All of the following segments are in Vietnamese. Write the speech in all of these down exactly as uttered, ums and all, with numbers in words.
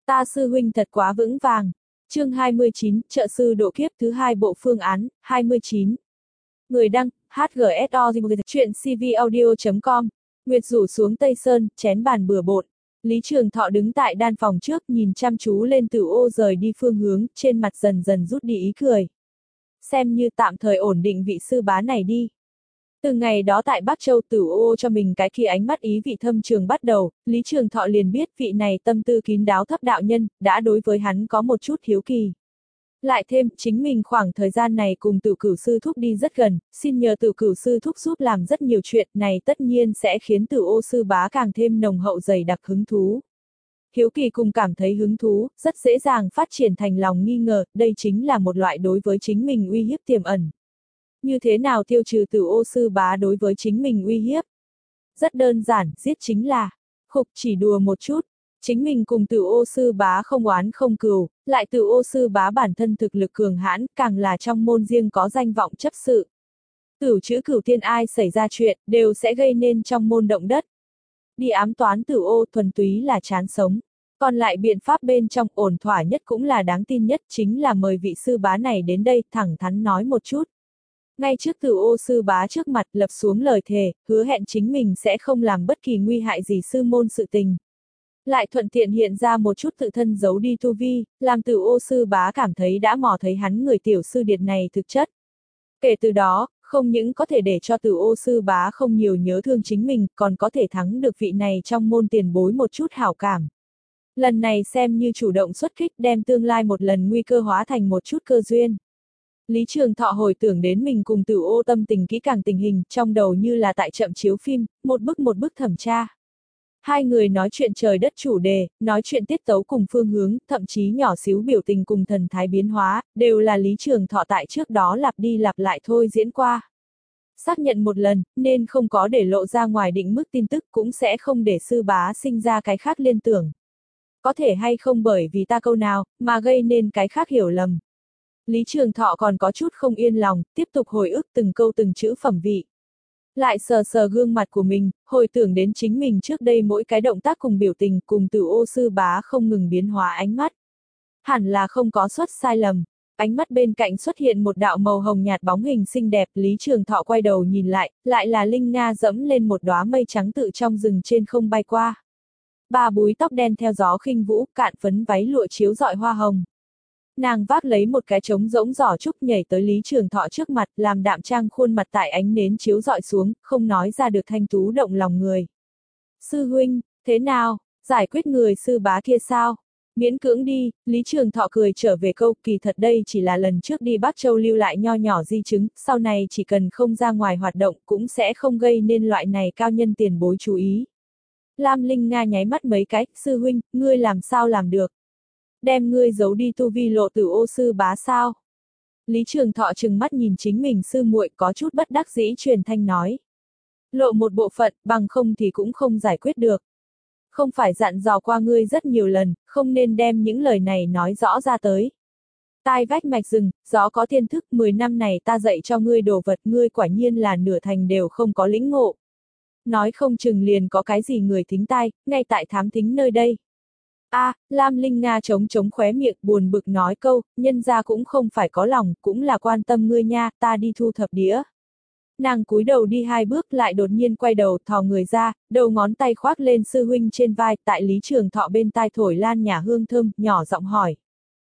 Ta sư huynh thật quá vững vàng. Chương hai mươi chín, trợ sư độ kiếp thứ hai bộ phương án, hai mươi chín. Người đăng, hát giê ét o, chuyện c v audio chấm com. Nguyệt rủ xuống Tây Sơn, chén bàn bừa bộn. Lý Trường Thọ đứng tại đan phòng trước, nhìn chăm chú lên Tử Ô rời đi phương hướng, trên mặt dần dần rút đi ý cười. Xem như tạm thời ổn định vị sư bá này đi. Từ ngày đó tại Bắc Châu, Tử Ô cho mình cái kia ánh mắt ý vị thâm trường bắt đầu, Lý Trường Thọ liền biết vị này tâm tư kín đáo thấp đạo nhân, đã đối với hắn có một chút hiếu kỳ. Lại thêm, chính mình khoảng thời gian này cùng Tử Cửu sư thúc đi rất gần, xin nhờ Tử Cửu sư thúc giúp làm rất nhiều chuyện, này tất nhiên sẽ khiến Tử Ô sư bá càng thêm nồng hậu dày đặc hứng thú. Hiếu kỳ cùng cảm thấy hứng thú, rất dễ dàng phát triển thành lòng nghi ngờ, đây chính là một loại đối với chính mình uy hiếp tiềm ẩn. Như thế nào tiêu trừ Tử Ô sư bá đối với chính mình uy hiếp? Rất đơn giản, giết chính là. Khục, chỉ đùa một chút. Chính mình cùng Tử Ô sư bá không oán không cừu, lại Tử Ô sư bá bản thân thực lực cường hãn, càng là trong môn riêng có danh vọng chấp sự. Cửu chữ cửu thiên ai xảy ra chuyện, đều sẽ gây nên trong môn động đất. Đi ám toán Tử Ô thuần túy là chán sống. Còn lại biện pháp bên trong ổn thỏa nhất cũng là đáng tin nhất, chính là mời vị sư bá này đến đây, thẳng thắn nói một chút. Ngay trước Tử Ô sư bá trước mặt lập xuống lời thề, hứa hẹn chính mình sẽ không làm bất kỳ nguy hại gì sư môn sự tình. Lại thuận tiện hiện ra một chút tự thân giấu đi tu vi, làm Tử Ô sư bá cảm thấy đã mò thấy hắn người tiểu sư điệt này thực chất. Kể từ đó, không những có thể để cho Tử Ô sư bá không nhiều nhớ thương chính mình, còn có thể thắng được vị này trong môn tiền bối một chút hảo cảm. Lần này xem như chủ động xuất kích, đem tương lai một lần nguy cơ hóa thành một chút cơ duyên. Lý Trường Thọ hồi tưởng đến mình cùng Tử Ô tâm tình kỹ càng tình hình, trong đầu như là tại chậm chiếu phim, một bức một bức thẩm tra. Hai người nói chuyện trời đất chủ đề, nói chuyện tiết tấu cùng phương hướng, thậm chí nhỏ xíu biểu tình cùng thần thái biến hóa, đều là Lý Trường Thọ tại trước đó lặp đi lặp lại thôi diễn qua. Xác nhận một lần, nên không có để lộ ra ngoài định mức tin tức, cũng sẽ không để sư bá sinh ra cái khác liên tưởng. Có thể hay không bởi vì ta câu nào, mà gây nên cái khác hiểu lầm. Lý Trường Thọ còn có chút không yên lòng, tiếp tục hồi ức từng câu từng chữ phẩm vị. Lại sờ sờ gương mặt của mình, hồi tưởng đến chính mình trước đây mỗi cái động tác cùng biểu tình cùng Tử Ô sư bá không ngừng biến hóa ánh mắt. Hẳn là không có suất sai lầm. Ánh mắt bên cạnh xuất hiện một đạo màu hồng nhạt bóng hình xinh đẹp, Lý Trường Thọ quay đầu nhìn lại, lại là Linh Nga dẫm lên một đóa mây trắng tự trong rừng trên không bay qua. Ba búi tóc đen theo gió khinh vũ, cạn phấn váy lụa chiếu rọi hoa hồng. Nàng vác lấy một cái trống rỗng giỏ trúc nhảy tới Lý Trường Thọ trước mặt, làm đạm trang khuôn mặt tại ánh nến chiếu rọi xuống, không nói ra được thanh tú động lòng người. Sư huynh, thế nào, giải quyết người sư bá kia sao? Miễn cưỡng đi, Lý Trường Thọ cười trở về câu, kỳ thật đây chỉ là lần trước đi Bắc Châu lưu lại nho nhỏ di chứng, sau này chỉ cần không ra ngoài hoạt động cũng sẽ không gây nên loại này cao nhân tiền bối chú ý. Lam Linh Nga nháy mắt mấy cái, sư huynh, ngươi làm sao làm được? Đem ngươi giấu đi tu vi lộ Tử Ô sư bá sao? Lý Trường Thọ trừng mắt nhìn chính mình sư muội, có chút bất đắc dĩ truyền thanh nói. Lộ một bộ phận, bằng không thì cũng không giải quyết được. Không phải dặn dò qua ngươi rất nhiều lần, không nên đem những lời này nói rõ ra tới. Tai vách mạch rừng, gió có thiên thức, mười năm này ta dạy cho ngươi đồ vật, ngươi quả nhiên là nửa thành đều không có lĩnh ngộ. Nói không chừng liền có cái gì người thính tai, ngay tại thám thính nơi đây. A, à, Lam Linh Nga chống chống khóe miệng, buồn bực nói câu, nhân gia cũng không phải có lòng, cũng là quan tâm ngươi nha, ta đi thu thập đĩa. Nàng cúi đầu đi hai bước lại đột nhiên quay đầu, thò người ra, đầu ngón tay khoác lên sư huynh trên vai, tại Lý Trường Thọ bên tai thổi lan nhả hương thơm, nhỏ giọng hỏi.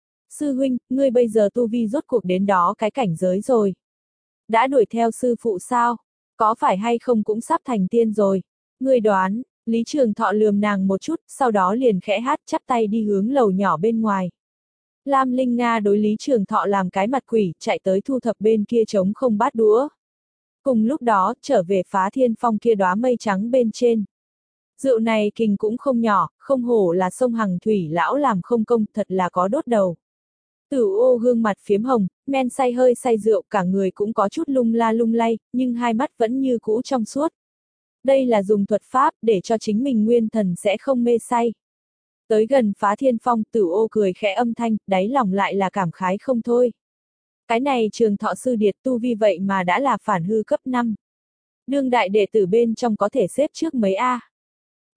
Sư huynh, ngươi bây giờ tu vi rốt cuộc đến đó cái cảnh giới rồi. Đã đuổi theo sư phụ sao? Có phải hay không cũng sắp thành tiên rồi? Ngươi đoán. Lý Trường Thọ lườm nàng một chút, sau đó liền khẽ hát chắp tay đi hướng lầu nhỏ bên ngoài. Lam Linh Nga đối Lý Trường Thọ làm cái mặt quỷ, chạy tới thu thập bên kia trống không bát đũa. Cùng lúc đó, trở về Phá Thiên Phong kia đóa mây trắng bên trên. Rượu này kình cũng không nhỏ, không hổ là sông Hằng Thủy lão làm không công, thật là có đốt đầu. Tử Ô gương mặt phiếm hồng, men say hơi say rượu, cả người cũng có chút lung la lung lay, nhưng hai mắt vẫn như cũ trong suốt. Đây là dùng thuật pháp, để cho chính mình nguyên thần sẽ không mê say. Tới gần Phá Thiên Phong, Tử Ô cười khẽ âm thanh, đáy lòng lại là cảm khái không thôi. Cái này Trường Thọ sư điệt tu vi vậy mà đã là phản hư cấp năm. Đương đại đệ tử bên trong có thể xếp trước mấy A.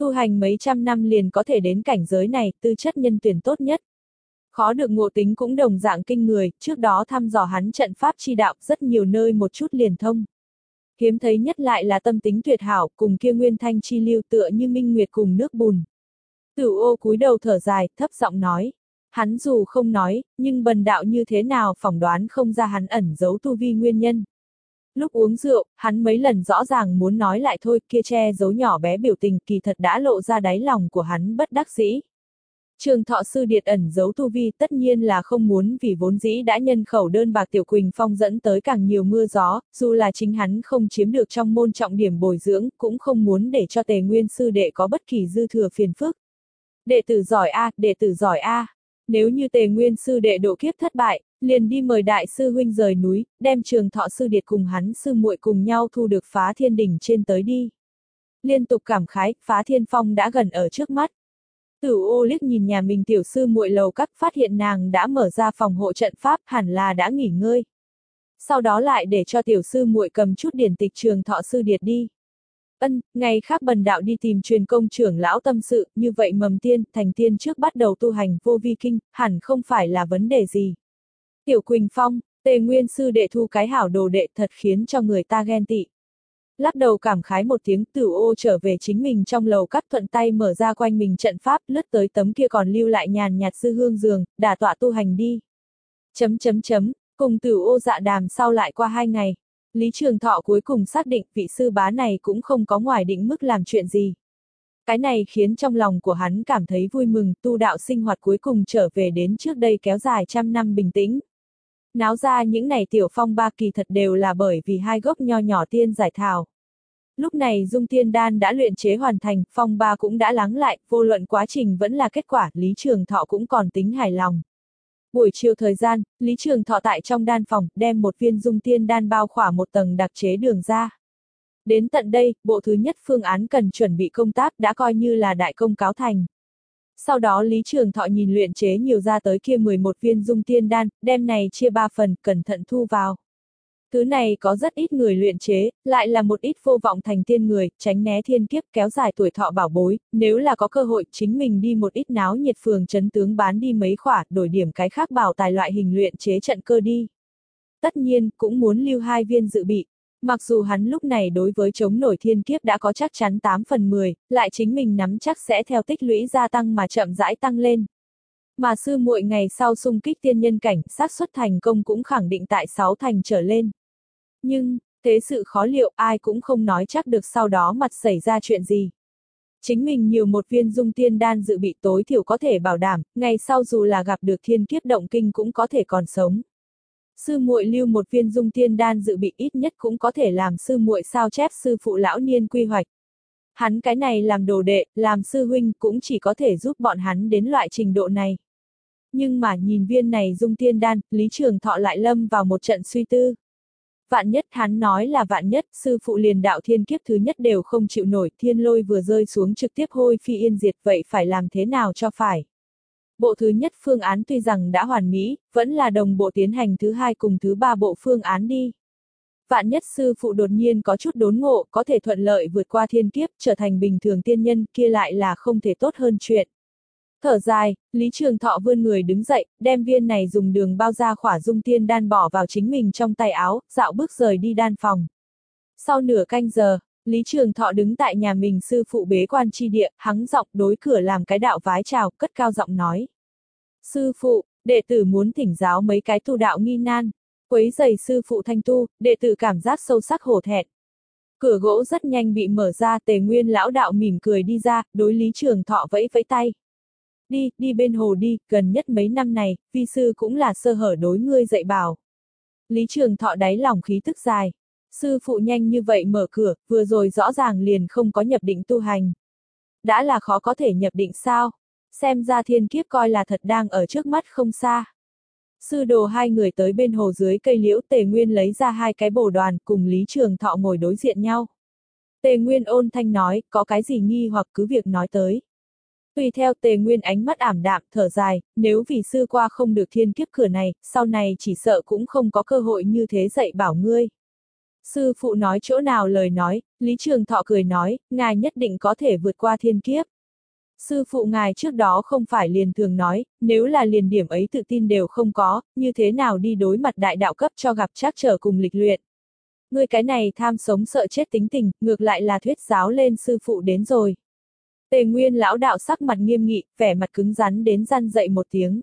Tu hành mấy trăm năm liền có thể đến cảnh giới này, tư chất nhân tuyển tốt nhất. Khó được ngộ tính cũng đồng dạng kinh người, trước đó thăm dò hắn trận pháp chi đạo rất nhiều nơi một chút liền thông. Hiếm thấy nhất lại là tâm tính tuyệt hảo, cùng kia nguyên thanh chi lưu tựa như minh nguyệt cùng nước bùn. Tử Ô cúi đầu thở dài, thấp giọng nói. Hắn dù không nói, nhưng bần đạo như thế nào phỏng đoán không ra hắn ẩn giấu tu vi nguyên nhân. Lúc uống rượu, hắn mấy lần rõ ràng muốn nói lại thôi, kia che giấu nhỏ bé biểu tình kỳ thật đã lộ ra đáy lòng của hắn bất đắc dĩ. Trường Thọ sư điệt ẩn giấu tu vi tất nhiên là không muốn vì vốn dĩ đã nhân khẩu đơn bạc Tiểu Quỳnh Phong dẫn tới càng nhiều mưa gió, dù là chính hắn không chiếm được trong môn trọng điểm bồi dưỡng, cũng không muốn để cho Tề Nguyên sư đệ có bất kỳ dư thừa phiền phức. Đệ tử giỏi a, đệ tử giỏi a. Nếu như Tề Nguyên sư đệ độ kiếp thất bại, liền đi mời đại sư huynh rời núi, đem Trường Thọ sư điệt cùng hắn sư muội cùng nhau thu được Phá Thiên đỉnh trên tới đi. Liên tục cảm khái, Phá Thiên Phong đã gần ở trước mắt. Tử Ô liếc nhìn nhà mình tiểu sư muội lầu các, phát hiện nàng đã mở ra phòng hộ trận pháp, hẳn là đã nghỉ ngơi. Sau đó lại để cho tiểu sư muội cầm chút điển tịch Trường Thọ sư điệt đi. Ân, ngày khác bần đạo đi tìm truyền công trưởng lão tâm sự, như vậy mầm tiên, thành tiên trước bắt đầu tu hành vô vi kinh, hẳn không phải là vấn đề gì. Tiểu Quỳnh Phong, Tề Nguyên sư đệ thu cái hảo đồ đệ thật khiến cho người ta ghen tị. Lắc đầu cảm khái một tiếng, Tử Ô trở về chính mình trong lầu các, thuận tay mở ra quanh mình trận pháp, lướt tới tấm kia còn lưu lại nhàn nhạt dư hương giường, đả tọa tu hành đi. Chấm chấm chấm, cùng Tử Ô dạ đàm sau lại qua hai ngày. Lý Trường Thọ cuối cùng xác định vị sư bá này cũng không có ngoài định mức làm chuyện gì. Cái này khiến trong lòng của hắn cảm thấy vui mừng, tu đạo sinh hoạt cuối cùng trở về đến trước đây kéo dài trăm năm bình tĩnh. Náo ra những này tiểu phong ba kỳ thật đều là bởi vì hai gốc nho nhỏ tiên giải thảo. Lúc này dung tiên đan đã luyện chế hoàn thành, phong ba cũng đã lắng lại, vô luận quá trình vẫn là kết quả, Lý Trường Thọ cũng còn tính hài lòng. Buổi chiều thời gian, Lý Trường Thọ tại trong đan phòng, đem một viên dung tiên đan bao khỏa một tầng đặc chế đường ra. Đến tận đây, bộ thứ nhất phương án cần chuẩn bị công tác đã coi như là đại công cáo thành. Sau đó Lý Trường Thọ nhìn luyện chế nhiều ra tới kia mười một viên dung tiên đan, đem này chia ba phần, cẩn thận thu vào. Thứ này có rất ít người luyện chế, lại là một ít vô vọng thành tiên người, tránh né thiên kiếp kéo dài tuổi thọ bảo bối, nếu là có cơ hội chính mình đi một ít náo nhiệt phường trấn tướng bán đi mấy khỏa, đổi điểm cái khác bảo tài loại hình luyện chế trận cơ đi. Tất nhiên, cũng muốn lưu hai viên dự bị. Mặc dù hắn lúc này đối với chống nổi thiên kiếp đã có chắc chắn tám phần mười, lại chính mình nắm chắc sẽ theo tích lũy gia tăng mà chậm rãi tăng lên. Mà sư muội ngày sau xung kích tiên nhân cảnh, xác suất thành công cũng khẳng định tại sáu thành trở lên. Nhưng, thế sự khó liệu, ai cũng không nói chắc được sau đó mặt xảy ra chuyện gì. Chính mình nhiều một viên dung tiên đan dự bị tối thiểu có thể bảo đảm, ngày sau dù là gặp được thiên kiếp động kinh cũng có thể còn sống. Sư muội lưu một viên dung tiên đan dự bị ít nhất cũng có thể làm sư muội sao chép sư phụ lão niên quy hoạch. Hắn cái này làm đồ đệ, làm sư huynh cũng chỉ có thể giúp bọn hắn đến loại trình độ này. Nhưng mà nhìn viên này dung tiên đan, Lý Trường Thọ lại lâm vào một trận suy tư. Vạn nhất, hắn nói là vạn nhất, sư phụ liền đạo thiên kiếp thứ nhất đều không chịu nổi, thiên lôi vừa rơi xuống trực tiếp hôi phi yên diệt, vậy phải làm thế nào cho phải? Bộ thứ nhất phương án tuy rằng đã hoàn mỹ, vẫn là đồng bộ tiến hành thứ hai cùng thứ ba bộ phương án đi. Vạn nhất sư phụ đột nhiên có chút đốn ngộ, có thể thuận lợi vượt qua thiên kiếp, trở thành bình thường tiên nhân, kia lại là không thể tốt hơn chuyện. Thở dài, Lý Trường Thọ vươn người đứng dậy, đem viên này dùng đường bao ra khỏa dung tiên đan bỏ vào chính mình trong tay áo, dạo bước rời đi đan phòng. Sau nửa canh giờ, Lý Trường Thọ đứng tại nhà mình sư phụ bế quan chi địa, hắng giọng đối cửa làm cái đạo vái chào, cất cao giọng nói. Sư phụ, đệ tử muốn thỉnh giáo mấy cái tu đạo nghi nan, quấy rầy sư phụ thanh tu, đệ tử cảm giác sâu sắc hổ thẹn. Cửa gỗ rất nhanh bị mở ra, Tề Nguyên lão đạo mỉm cười đi ra, đối Lý Trường Thọ vẫy vẫy tay. Đi, đi bên hồ đi, gần nhất mấy năm này, vi sư cũng là sơ hở đối ngươi dạy bảo. Lý Trường Thọ đáy lòng khí tức dài. Sư phụ nhanh như vậy mở cửa, vừa rồi rõ ràng liền không có nhập định tu hành. Đã là khó có thể nhập định sao? Xem ra thiên kiếp coi là thật đang ở trước mắt không xa. Sư đồ hai người tới bên hồ dưới cây liễu, Tề Nguyên lấy ra hai cái bồ đoàn, cùng Lý Trường Thọ ngồi đối diện nhau. Tề Nguyên ôn thanh nói, có cái gì nghi hoặc cứ việc nói tới. Tùy theo Tề Nguyên ánh mắt ảm đạm, thở dài, nếu vì sư qua không được thiên kiếp cửa này, sau này chỉ sợ cũng không có cơ hội như thế dạy bảo ngươi. Sư phụ nói chỗ nào lời nói, Lý Trường Thọ cười nói, ngài nhất định có thể vượt qua thiên kiếp. Sư phụ ngài trước đó không phải liền thường nói, nếu là liền điểm ấy tự tin đều không có, như thế nào đi đối mặt đại đạo cấp cho gặp trắc trở cùng lịch luyện. Ngươi cái này tham sống sợ chết tính tình, ngược lại là thuyết giáo lên sư phụ đến rồi. Tề Nguyên lão đạo sắc mặt nghiêm nghị, vẻ mặt cứng rắn đến răn dậy một tiếng.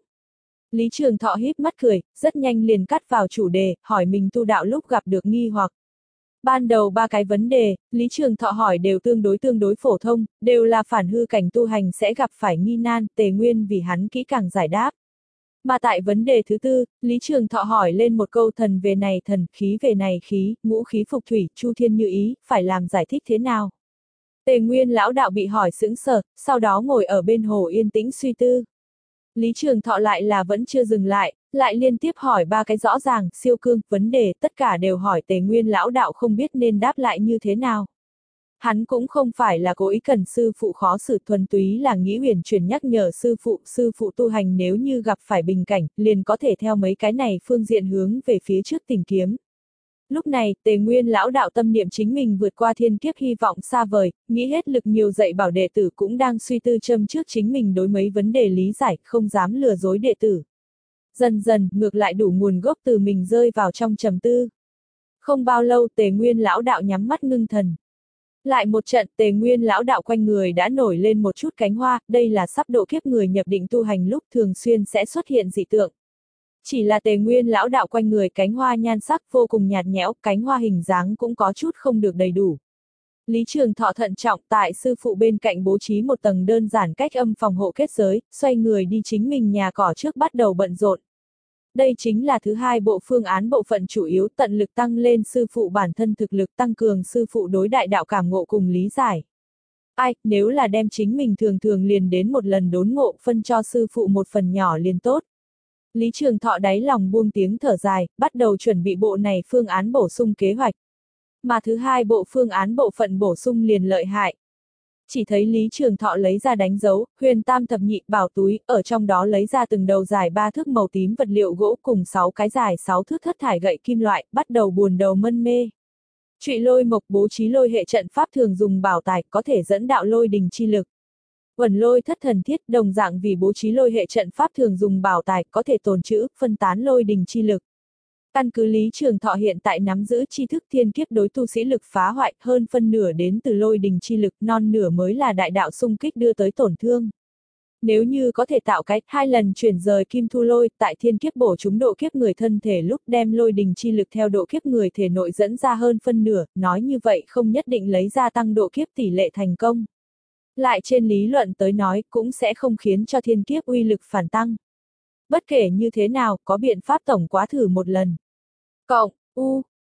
Lý Trường Thọ híp mắt cười, rất nhanh liền cắt vào chủ đề, hỏi mình tu đạo lúc gặp được nghi hoặc. Ban đầu ba cái vấn đề, Lý Trường Thọ hỏi đều tương đối tương đối phổ thông, đều là phản hư cảnh tu hành sẽ gặp phải nghi nan, Tề Nguyên vì hắn kỹ càng giải đáp. Mà tại vấn đề thứ tư, Lý Trường Thọ hỏi lên một câu thần về này thần, khí về này khí, ngũ khí phục thủy, chu thiên như ý, phải làm giải thích thế nào? Tề Nguyên lão đạo bị hỏi sững sờ, sau đó ngồi ở bên hồ yên tĩnh suy tư. Lý Trường Thọ lại là vẫn chưa dừng lại, lại liên tiếp hỏi ba cái rõ ràng, siêu cương, vấn đề, tất cả đều hỏi Tề Nguyên lão đạo không biết nên đáp lại như thế nào. Hắn cũng không phải là cố ý cần sư phụ khó xử, thuần túy là nghĩ huyền chuyển nhắc nhở sư phụ, sư phụ tu hành nếu như gặp phải bình cảnh, liền có thể theo mấy cái này phương diện hướng về phía trước tìm kiếm. Lúc này, Tề Nguyên lão đạo tâm niệm chính mình vượt qua thiên kiếp hy vọng xa vời, nghĩ hết lực nhiều dạy bảo đệ tử cũng đang suy tư châm trước chính mình đối mấy vấn đề lý giải, không dám lừa dối đệ tử. Dần dần, ngược lại đủ nguồn gốc từ mình rơi vào trong trầm tư. Không bao lâu, Tề Nguyên lão đạo nhắm mắt ngưng thần. Lại một trận, Tề Nguyên lão đạo quanh người đã nổi lên một chút cánh hoa, đây là sắp độ kiếp người nhập định tu hành lúc thường xuyên sẽ xuất hiện dị tượng. Chỉ là Tề Nguyên lão đạo quanh người cánh hoa nhan sắc vô cùng nhạt nhẽo, cánh hoa hình dáng cũng có chút không được đầy đủ. Lý Trường Thọ thận trọng tại sư phụ bên cạnh bố trí một tầng đơn giản cách âm phòng hộ kết giới, xoay người đi chính mình nhà cỏ trước bắt đầu bận rộn. Đây chính là thứ hai bộ phương án bộ phận chủ yếu, tận lực tăng lên sư phụ bản thân thực lực, tăng cường sư phụ đối đại đạo cảm ngộ cùng lý giải. Ai, nếu là đem chính mình thường thường liền đến một lần đốn ngộ, phân cho sư phụ một phần nhỏ liền tốt. Lý Trường Thọ đáy lòng buông tiếng thở dài, bắt đầu chuẩn bị bộ này phương án bổ sung kế hoạch. Mà thứ hai bộ phương án bộ phận bổ sung liền lợi hại. Chỉ thấy Lý Trường Thọ lấy ra đánh dấu, huyền tam thập nhị bảo túi, ở trong đó lấy ra từng đầu dài ba thước màu tím vật liệu gỗ cùng sáu cái dài sáu thước thất thải gậy kim loại, bắt đầu buồn đầu mân mê. Trụy lôi mộc bố trí lôi hệ trận pháp thường dùng bảo tài, có thể dẫn đạo lôi đình chi lực. Uẩn lôi thất thần thiết đồng dạng vì bố trí lôi hệ trận pháp thường dùng bảo tài, có thể tồn trữ, phân tán lôi đình chi lực. Căn cứ Lý Trường Thọ hiện tại nắm giữ tri thức thiên kiếp đối tu sĩ lực phá hoại, hơn phân nửa đến từ lôi đình chi lực, non nửa mới là đại đạo xung kích đưa tới tổn thương. Nếu như có thể tạo cái hai lần chuyển rời kim thu lôi, tại thiên kiếp bổ chúng độ kiếp người thân thể lúc đem lôi đình chi lực theo độ kiếp người thể nội dẫn ra hơn phân nửa, nói như vậy không nhất định lấy ra tăng độ kiếp tỷ lệ thành công. Lại trên lý luận tới nói cũng sẽ không khiến cho thiên kiếp uy lực phản tăng. Bất kể như thế nào, có biện pháp tổng quá thử một lần. Cộng, u,